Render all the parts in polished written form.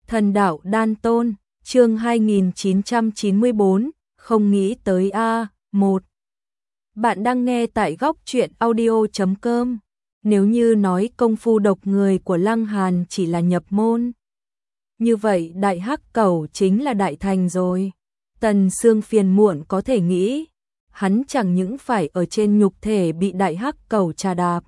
Thần đạo đan tôn, chương 2994, không nghĩ tới a. 1. Bạn đang nghe tại góc truyện audio.com. Nếu như nói công phu độc người của Lăng Hàn chỉ là nhập môn, như vậy đại hắc cẩu chính là đại thành rồi. Tần Sương phiền muộn có thể nghĩ, hắn chẳng những phải ở trên nhục thể bị đại hắc cẩu trà đạp,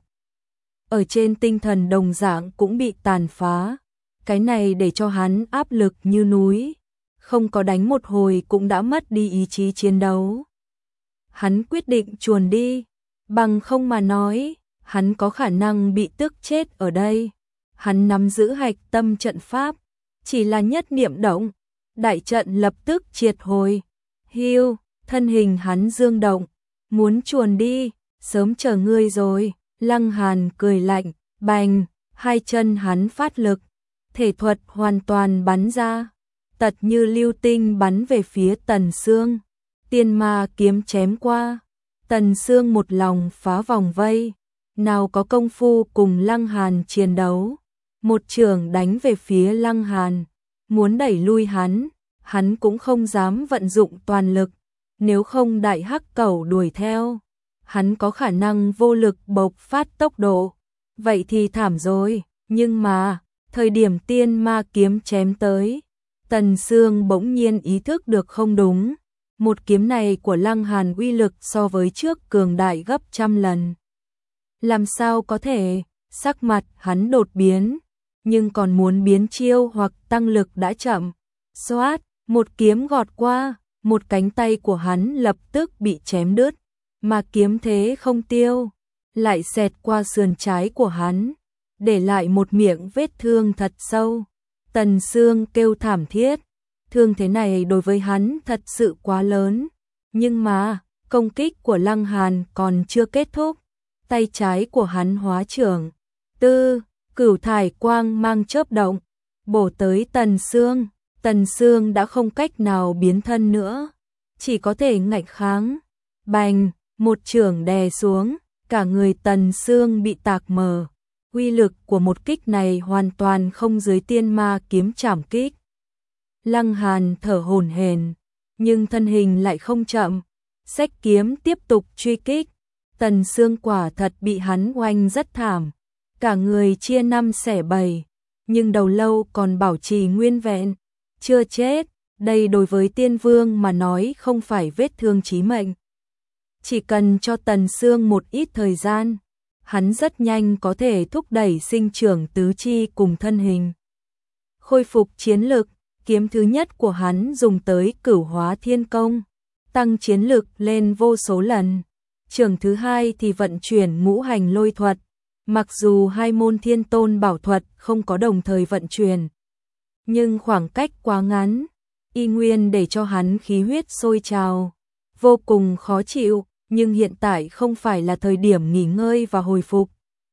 ở trên tinh thần đồng dạng cũng bị tàn phá. Cái này để cho hắn áp lực như núi, không có đánh một hồi cũng đã mất đi ý chí chiến đấu. Hắn quyết định chuồn đi, bằng không mà nói, hắn có khả năng bị tức chết ở đây. Hắn nắm giữ hạch tâm trận pháp, chỉ là nhất niệm động, đại trận lập tức triệt hồi. Hiu, thân hình hắn dương động, muốn chuồn đi, sớm chờ ngươi rồi. Lăng Hàn cười lạnh, bành, hai chân hắn phát lực, thể thuật hoàn toàn bắn ra, tật như lưu tinh bắn về phía Tần Sương. Tiên ma kiếm chém qua, Tần Sương một lòng phá vòng vây, nào có công phu cùng Lăng Hàn chiến đấu. Một chưởng đánh về phía Lăng Hàn, muốn đẩy lui hắn cũng không dám vận dụng toàn lực, nếu không đại hắc cẩu đuổi theo, hắn có khả năng vô lực bộc phát tốc độ, vậy thì thảm rồi. Nhưng mà, thời điểm tiên ma kiếm chém tới, Tần Sương bỗng nhiên ý thức được không đúng. Một kiếm này của Lăng Hàn uy lực so với trước cường đại gấp trăm lần. Làm sao có thể, sắc mặt hắn đột biến, nhưng còn muốn biến chiêu hoặc tăng lực đã chậm. Xoát, một kiếm gọt qua, một cánh tay của hắn lập tức bị chém đứt, mà kiếm thế không tiêu, lại xẹt qua sườn trái của hắn, để lại một miệng vết thương thật sâu. Tần Sương kêu thảm thiết, thương thế này đối với hắn thật sự quá lớn. Nhưng mà, công kích của Lăng Hàn còn chưa kết thúc, tay trái của hắn hóa trưởng, cửu thải quang mang chớp động, bổ tới Tần Sương. Tần Sương đã không cách nào biến thân nữa, chỉ có thể ngạnh kháng. Bành, một chưởng đè xuống, cả người Tần Sương bị tạc mờ. Uy lực của một kích này hoàn toàn không dưới tiên ma kiếm trảm kích. Lăng Hàn thở hổn hển, nhưng thân hình lại không chậm, xách kiếm tiếp tục truy kích. Tần Sương quả thật bị hắn oanh rất thảm, cả người chia năm xẻ bảy, nhưng đầu lâu còn bảo trì nguyên vẹn, chưa chết. Đây đối với tiên vương mà nói không phải vết thương chí mệnh. Chỉ cần cho Tần Sương một ít thời gian, hắn rất nhanh có thể thúc đẩy sinh trưởng tứ chi cùng thân hình. Khôi phục chiến lực, kiếm thứ nhất của hắn dùng tới Cửu Hóa Thiên Công, tăng chiến lực lên vô số lần. Trường thứ hai thì vận chuyển Ngũ Hành Lôi Thuật, mặc dù hai môn Thiên Tôn Bảo Thuật không có đồng thời vận chuyển, nhưng khoảng cách quá ngắn, y nguyên để cho hắn khí huyết sôi trào, vô cùng khó chịu. Nhưng hiện tại không phải là thời điểm nghỉ ngơi và hồi phục.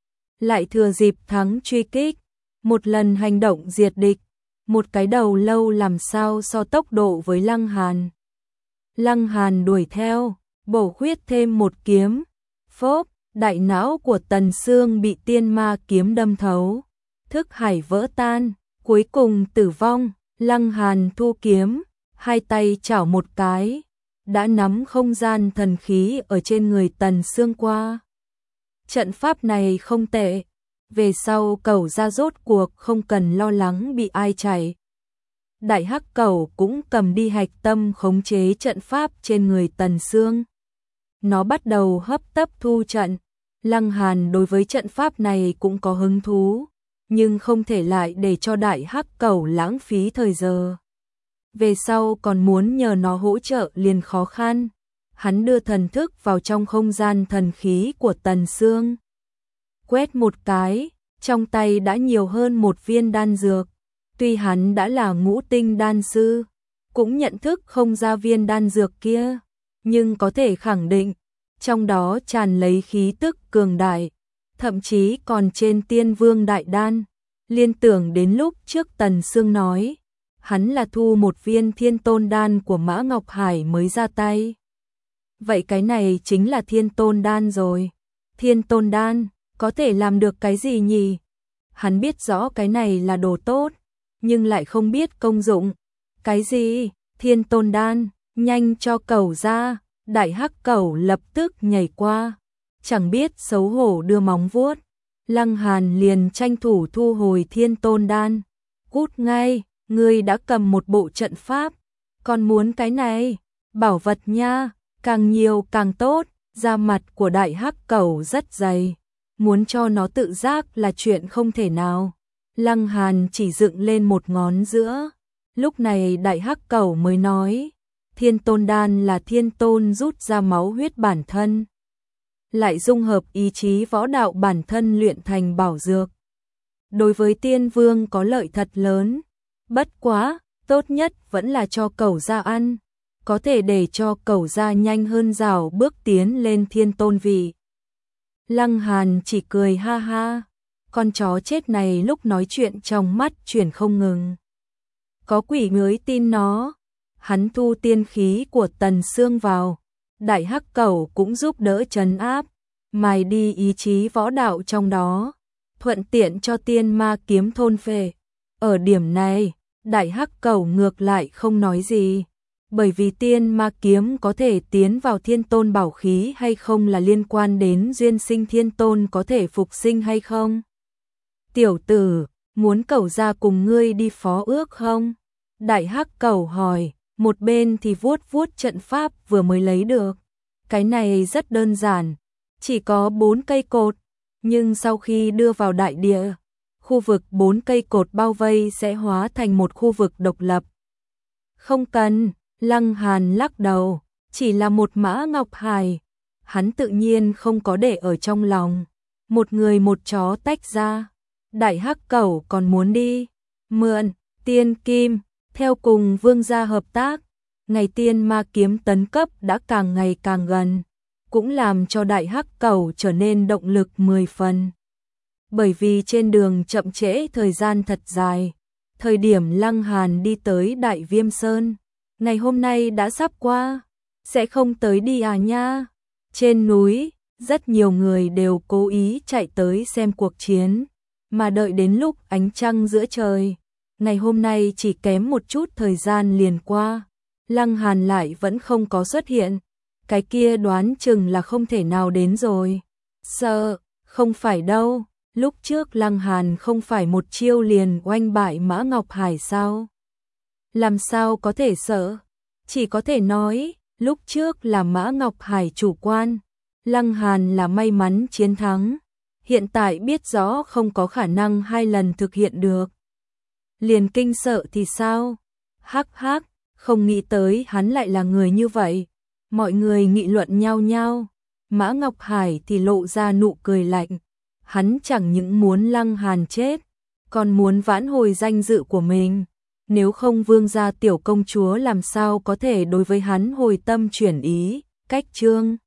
Lại thừa dịp thắng truy kích, một lần hành động diệt địch, một cái đầu lâu làm sao so tốc độ với Lăng Hàn. Lăng Hàn đuổi theo, bổ khuyết thêm một kiếm, phốp, đại não của Tần Sương bị tiên ma kiếm đâm thấu, thức hải vỡ tan, cuối cùng tử vong. Lăng Hàn thu kiếm, hai tay chảo một cái, đã nắm không gian thần khí ở trên người Tần Sương qua. Trận pháp này không tệ, về sau cẩu ra rốt cuộc không cần lo lắng bị ai chạy. Đại hắc cẩu cũng cầm đi hạch tâm khống chế trận pháp trên người Tần Sương. Nó bắt đầu hấp tấp thu trận. Lăng Hàn đối với trận pháp này cũng có hứng thú, nhưng không thể lại để cho đại hắc cẩu lãng phí thời giờ. Về sau còn muốn nhờ nó hỗ trợ liền khó khăn. Hắn đưa thần thức vào trong không gian thần khí của Tần Sương. Quét một cái, trong tay đã nhiều hơn một viên đan dược. Tuy hắn đã là ngũ tinh đan sư, cũng nhận thức không ra viên đan dược kia, nhưng có thể khẳng định, trong đó tràn lấy khí tức cường đại, thậm chí còn trên tiên vương đại đan. Liên tưởng đến lúc trước Tần Sương nói, hắn là thu một viên thiên tôn đan của Mã Ngọc Hải mới ra tay. Vậy cái này chính là thiên tôn đan rồi. Thiên tôn đan, có thể làm được cái gì nhỉ? Hắn biết rõ cái này là đồ tốt, nhưng lại không biết công dụng. Cái gì? Thiên Tôn Đan, nhanh cho cẩu ra. Đại hắc cẩu lập tức nhảy qua, chẳng biết xấu hổ đưa móng vuốt. Lăng Hàn liền tranh thủ thu hồi Thiên Tôn Đan. Cút ngay, ngươi đã cầm một bộ trận pháp, còn muốn cái này? Bảo vật nha, càng nhiều càng tốt. Da mặt của đại hắc cẩu rất dày, muốn cho nó tự giác là chuyện không thể nào. Lăng Hàn chỉ dựng lên một ngón giữa. Lúc này đại hắc cẩu mới nói, Thiên Tôn Đan là Thiên Tôn rút ra máu huyết bản thân, lại dung hợp ý chí võ đạo bản thân luyện thành bảo dược. Đối với Tiên Vương có lợi thật lớn, bất quá, tốt nhất vẫn là cho cẩu ra ăn, có thể để cho cẩu ra nhanh hơn rào bước tiến lên Thiên Tôn vị. Lăng Hàn chỉ cười ha ha, con chó chết này lúc nói chuyện trong mắt chuyển không ngừng. Có quỷ mới tin nó. Hắn thu tiên khí của Tần Sương vào, đại hắc cẩu cũng giúp đỡ trấn áp, mài đi ý chí võ đạo trong đó, thuận tiện cho tiên ma kiếm thôn phệ. Ở điểm này, đại hắc cẩu ngược lại không nói gì, bởi vì tiên ma kiếm có thể tiến vào Thiên Tôn bảo khí hay không là liên quan đến duyên sinh Thiên Tôn có thể phục sinh hay không. Tiểu tử, muốn cẩu ra cùng ngươi đi phó ước không? Đại hắc cẩu hỏi. Một bên thì vuốt vuốt trận pháp vừa mới lấy được. Cái này rất đơn giản, chỉ có 4 cây cột, nhưng sau khi đưa vào đại địa, khu vực 4 cây cột bao vây sẽ hóa thành một khu vực độc lập. Không cần, Lăng Hàn lắc đầu, chỉ là một mã ngọc hài, hắn tự nhiên không có để ở trong lòng. Một người một chó tách ra, đại hắc cẩu còn muốn đi, mượn, tiên kim. Theo cùng vương gia hợp tác, ngày tiên ma kiếm tấn cấp đã càng ngày càng gần, cũng làm cho đại hắc cẩu trở nên động lực 10 phần. Bởi vì trên đường chậm trễ thời gian thật dài, thời điểm Lăng Hàn đi tới Đại Viêm Sơn, ngày hôm nay đã sắp qua, sẽ không tới đi à nha. Trên núi, rất nhiều người đều cố ý chạy tới xem cuộc chiến, mà đợi đến lúc ánh trăng giữa trời. Ngày hôm nay chỉ kém một chút thời gian liền qua, Lăng Hàn lại vẫn không có xuất hiện, cái kia đoán chừng là không thể nào đến rồi. Sợ, không phải đâu, lúc trước Lăng Hàn không phải một chiêu liền oanh bại Mã Ngọc Hải sao? Làm sao có thể sợ? Chỉ có thể nói, lúc trước là Mã Ngọc Hải chủ quan, Lăng Hàn là may mắn chiến thắng, hiện tại biết rõ không có khả năng 2 lần thực hiện được. Liền kinh sợ thì sao? Hắc hắc, không nghĩ tới hắn lại là người như vậy. Mọi người nghị luận nhau nhau. Mã Ngọc Hải thì lộ ra nụ cười lạnh. Hắn chẳng những muốn Lăng Hàn chết, còn muốn vãn hồi danh dự của mình. Nếu không vương gia tiểu công chúa làm sao có thể đối với hắn hồi tâm chuyển ý. Cách chương